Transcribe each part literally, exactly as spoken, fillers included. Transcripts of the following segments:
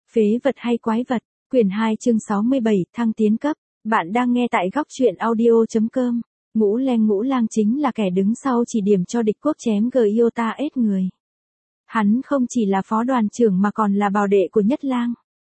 Phế vật hay quái vật, quyển hai chương sáu mươi bảy, thăng tiến cấp. Bạn đang nghe tại góc truyện audio chấm com. Ngũ Leng Ngũ Lang chính là kẻ đứng sau chỉ điểm cho địch quốc chém Giota ết người. Hắn không chỉ là phó đoàn trưởng mà còn là bảo đệ của Nhất Lang.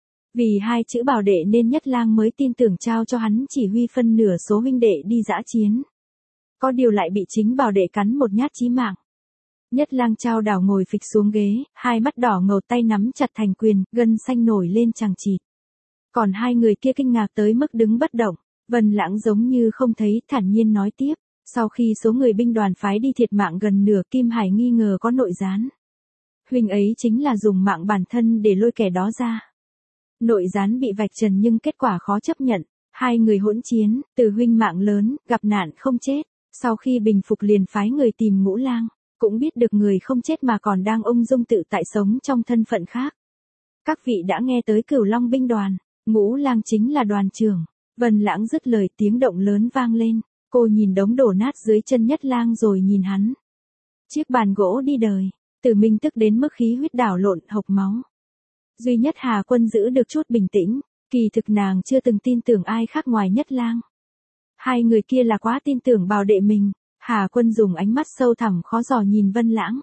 Vì hai chữ bảo đệ nên Nhất Lang mới tin tưởng trao cho hắn chỉ huy phân nửa số huynh đệ đi dã chiến. Có điều lại bị chính bảo đệ cắn một nhát chí mạng. Nhất Lang trao đảo ngồi phịch xuống ghế, hai mắt đỏ ngầu, tay nắm chặt thành quyền, gân xanh nổi lên chằng chịt. Còn hai người kia kinh ngạc tới mức đứng bất động. Vân Lãng giống như không thấy, thản nhiên nói tiếp, sau khi số người binh đoàn phái đi thiệt mạng gần nửa, Kim Hải nghi ngờ có nội gián. Huynh ấy chính là dùng mạng bản thân để lôi kẻ đó ra. Nội gián bị vạch trần nhưng kết quả khó chấp nhận, hai người hỗn chiến, từ huynh mạng lớn, gặp nạn không chết, sau khi bình phục liền phái người tìm Ngũ Lang, cũng biết được người không chết mà còn đang ung dung tự tại sống trong thân phận khác. Các vị đã nghe tới Cửu Long binh đoàn, Ngũ Lang chính là đoàn trưởng. Vân Lãng dứt lời, tiếng động lớn vang lên, cô nhìn đống đổ nát dưới chân Nhất Lang rồi nhìn hắn. Chiếc bàn gỗ đi đời, Tử Minh tức đến mức khí huyết đảo lộn, hộc máu. Duy nhất Hà Quân giữ được chút bình tĩnh, kỳ thực nàng chưa từng tin tưởng ai khác ngoài Nhất Lang. Hai người kia là quá tin tưởng bảo đệ mình. Hà Quân dùng ánh mắt sâu thẳm khó dò nhìn Vân Lãng.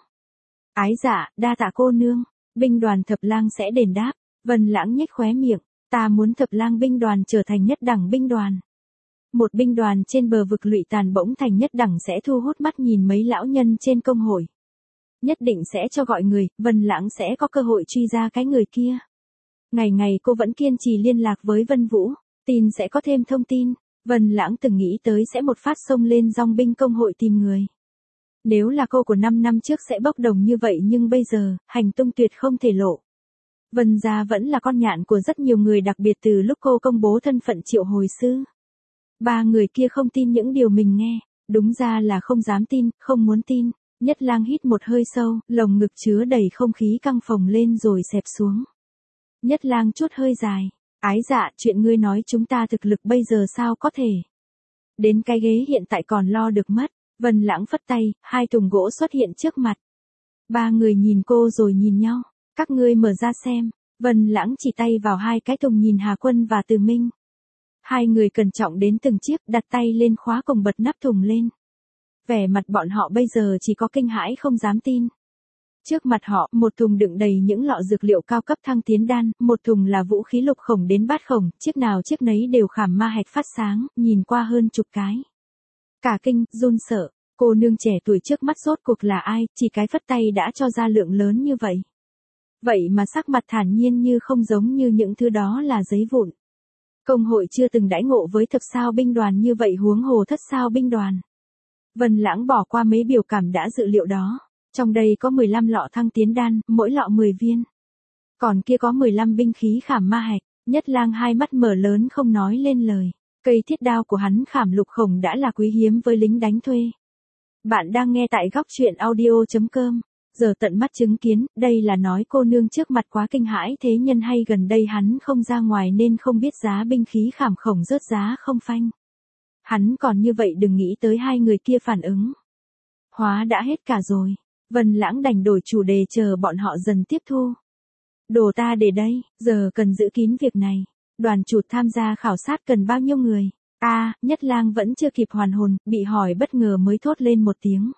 Ái dạ, đa tạ cô nương, binh đoàn Thập Lang sẽ đền đáp. Vân Lãng nhếch khóe miệng, ta muốn Thập Lang binh đoàn trở thành nhất đẳng binh đoàn. Một binh đoàn trên bờ vực lụy tàn bỗng thành nhất đẳng sẽ thu hút mắt nhìn mấy lão nhân trên công hội. Nhất định sẽ cho gọi người, Vân Lãng sẽ có cơ hội truy ra cái người kia. Ngày ngày cô vẫn kiên trì liên lạc với Vân Vũ, tin sẽ có thêm thông tin. Vân Lãng từng nghĩ tới sẽ một phát xông lên dòng binh công hội tìm người. Nếu là cô của năm năm trước sẽ bốc đồng như vậy, nhưng bây giờ, hành tung tuyệt không thể lộ. Vân gia vẫn là con nhạn của rất nhiều người, đặc biệt từ lúc cô công bố thân phận triệu hồi sư. Ba người kia không tin những điều mình nghe, đúng ra là không dám tin, không muốn tin. Nhất Lang hít một hơi sâu, lồng ngực chứa đầy không khí căng phồng lên rồi xẹp xuống. Nhất Lang chút hơi dài. Ái dạ, chuyện ngươi nói chúng ta thực lực bây giờ sao có thể. Đến cái ghế hiện tại còn lo được mất. Vân Lãng phất tay, hai thùng gỗ xuất hiện trước mặt. Ba người nhìn cô rồi nhìn nhau. Các ngươi mở ra xem. Vân Lãng chỉ tay vào hai cái thùng nhìn Hà Quân và Từ Minh. Hai người cẩn trọng đến từng chiếc, đặt tay lên khóa cùng bật nắp thùng lên. Vẻ mặt bọn họ bây giờ chỉ có kinh hãi không dám tin. Trước mặt họ, một thùng đựng đầy những lọ dược liệu cao cấp thăng tiến đan, một thùng là vũ khí lục khổng đến bát khổng, chiếc nào chiếc nấy đều khảm ma hạch phát sáng, nhìn qua hơn chục cái. Cả kinh, run sợ, cô nương trẻ tuổi trước mắt rốt cuộc là ai, chỉ cái phất tay đã cho ra lượng lớn như vậy. Vậy mà sắc mặt thản nhiên như không, giống như những thứ đó là giấy vụn. Công hội chưa từng đãi ngộ với thập sao binh đoàn như vậy, huống hồ thất sao binh đoàn. Vân Lãng bỏ qua mấy biểu cảm đã dự liệu đó. Trong đây có mười lăm lọ thăng tiến đan, mỗi lọ mười viên. Còn kia có mười lăm binh khí khảm ma hạch. Nhất Lang hai mắt mở lớn không nói lên lời. Cây thiết đao của hắn khảm lục khổng đã là quý hiếm với lính đánh thuê. Bạn đang nghe tại góc truyện audio chấm com. Giờ tận mắt chứng kiến, đây là nói cô nương trước mặt quá kinh hãi thế nhân, hay gần đây hắn không ra ngoài nên không biết giá binh khí khảm khổng rớt giá không phanh. Hắn còn như vậy đừng nghĩ tới hai người kia phản ứng. Hóa đã hết cả rồi. Vân Lãng đành đổi chủ đề chờ bọn họ dần tiếp thu. Đồ ta để đây, giờ cần giữ kín việc này. Đoàn chủ tham gia khảo sát cần bao nhiêu người? A, à, Nhất Lang vẫn chưa kịp hoàn hồn, bị hỏi bất ngờ mới thốt lên một tiếng.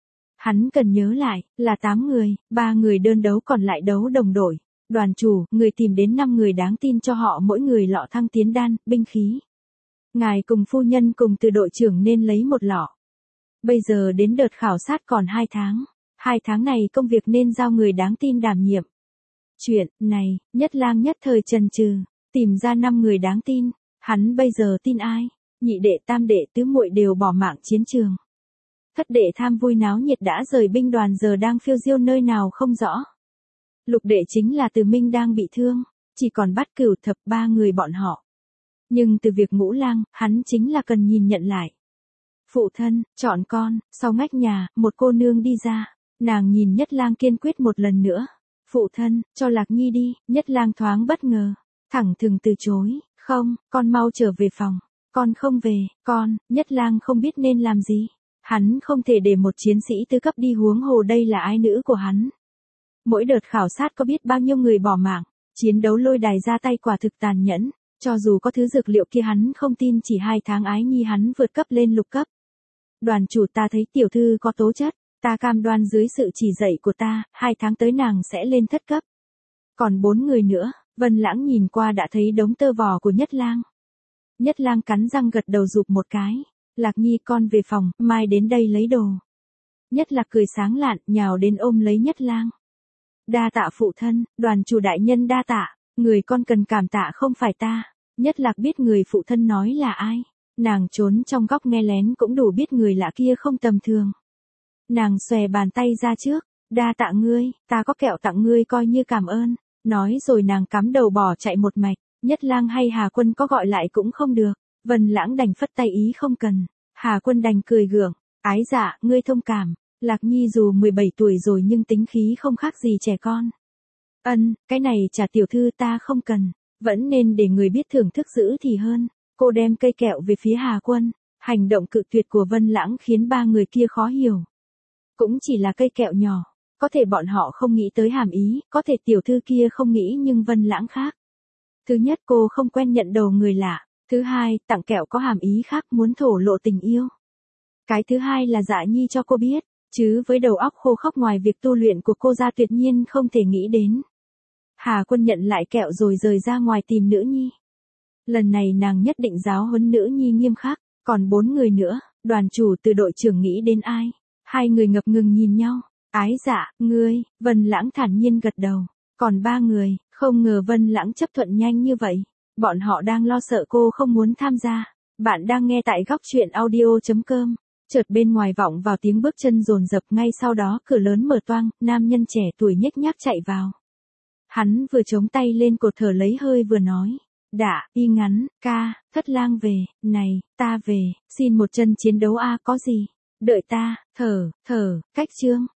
Hắn cần nhớ lại, là tám người, ba người đơn đấu còn lại đấu đồng đội. Đoàn chủ, người tìm đến năm người đáng tin cho họ mỗi người lọ thăng tiến đan, binh khí. Ngài cùng phu nhân cùng từ đội trưởng nên lấy một lọ. Bây giờ đến đợt khảo sát còn hai tháng. Hai tháng này công việc nên giao người đáng tin đảm nhiệm. Chuyện này, Nhất Lang nhất thời chần chừ, tìm ra năm người đáng tin, hắn bây giờ tin ai? Nhị đệ, tam đệ, tứ muội đều bỏ mạng chiến trường. Thất đệ tham vui náo nhiệt đã rời binh đoàn, giờ đang phiêu diêu nơi nào không rõ. Lục đệ chính là Từ Minh đang bị thương, chỉ còn Bát Cửu Thập, ba người bọn họ. Nhưng từ việc Ngũ Lang, hắn chính là cần nhìn nhận lại. Phụ thân, chọn con. Sau ngách nhà, một cô nương đi ra. Nàng nhìn Nhất Lang kiên quyết một lần nữa. Phụ thân, cho Lạc Nhi đi. Nhất Lang thoáng bất ngờ, thẳng thừng từ chối. Không, con mau trở về phòng. Con không về, con. Nhất Lang không biết nên làm gì. Hắn không thể để một chiến sĩ tứ cấp đi, huống hồ đây là ái nữ của hắn. Mỗi đợt khảo sát có biết bao nhiêu người bỏ mạng. Chiến đấu lôi đài ra tay quả thực tàn nhẫn, cho dù có thứ dược liệu kia hắn không tin chỉ hai tháng ái nhi hắn vượt cấp lên lục cấp. Đoàn chủ ta thấy tiểu thư có tố chất, ta cam đoan dưới sự chỉ dạy của ta, hai tháng tới nàng sẽ lên thất cấp. Còn bốn người nữa, Vân Lãng nhìn qua đã thấy đống tơ vò của Nhất Lang. Nhất Lang cắn răng gật đầu rụp một cái. Lạc Nhi con về phòng, mai đến đây lấy đồ. Nhất Lạc cười sáng lạn, nhào đến ôm lấy Nhất Lang. Đa tạ phụ thân, đoàn chủ đại nhân đa tạ, người con cần cảm tạ không phải ta. Nhất Lạc biết người phụ thân nói là ai. Nàng trốn trong góc nghe lén cũng đủ biết người lạ kia không tầm thường. Nàng xòe bàn tay ra trước, đa tạ ngươi, ta có kẹo tặng ngươi coi như cảm ơn. Nói rồi nàng cắm đầu bỏ chạy một mạch, Nhất Lang hay Hà Quân có gọi lại cũng không được. Vân Lãng đành phất tay ý không cần. Hà Quân đành cười gượng, ái dạ, ngươi thông cảm. Lạc Nhi dù mười bảy tuổi rồi nhưng tính khí không khác gì trẻ con. Ân, cái này trả tiểu thư ta không cần, vẫn nên để người biết thưởng thức giữ thì hơn. Cô đem cây kẹo về phía Hà Quân, hành động cự tuyệt của Vân Lãng khiến ba người kia khó hiểu. Cũng chỉ là cây kẹo nhỏ, có thể bọn họ không nghĩ tới hàm ý, có thể tiểu thư kia không nghĩ nhưng Vân Lãng khác. Thứ nhất cô không quen nhận đầu người lạ, thứ hai tặng kẹo có hàm ý khác muốn thổ lộ tình yêu. Cái thứ hai là Dạ Nhi cho cô biết, chứ với đầu óc khô khốc ngoài việc tu luyện của cô ra tuyệt nhiên không thể nghĩ đến. Hà Quân nhận lại kẹo rồi rời ra ngoài tìm nữ nhi. Lần này nàng nhất định giáo huấn nữ nhi nghiêm khắc, còn bốn người nữa, đoàn chủ từ đội trưởng nghĩ đến ai? Hai người ngập ngừng nhìn nhau, ái dạ, ngươi, Vân Lãng thản nhiên gật đầu, còn ba người, không ngờ Vân Lãng chấp thuận nhanh như vậy, bọn họ đang lo sợ cô không muốn tham gia. Bạn đang nghe tại góc truyện audio chấm com. Chợt bên ngoài vọng vào tiếng bước chân dồn dập, ngay sau đó cửa lớn mở toang, nam nhân trẻ tuổi nhếch nhác chạy vào. Hắn vừa chống tay lên cột thở lấy hơi vừa nói, đạ, y ngắn, ca, Thất Lang về, này, ta về, xin một chân chiến đấu a có gì, đợi ta, thở, thở, cách chương.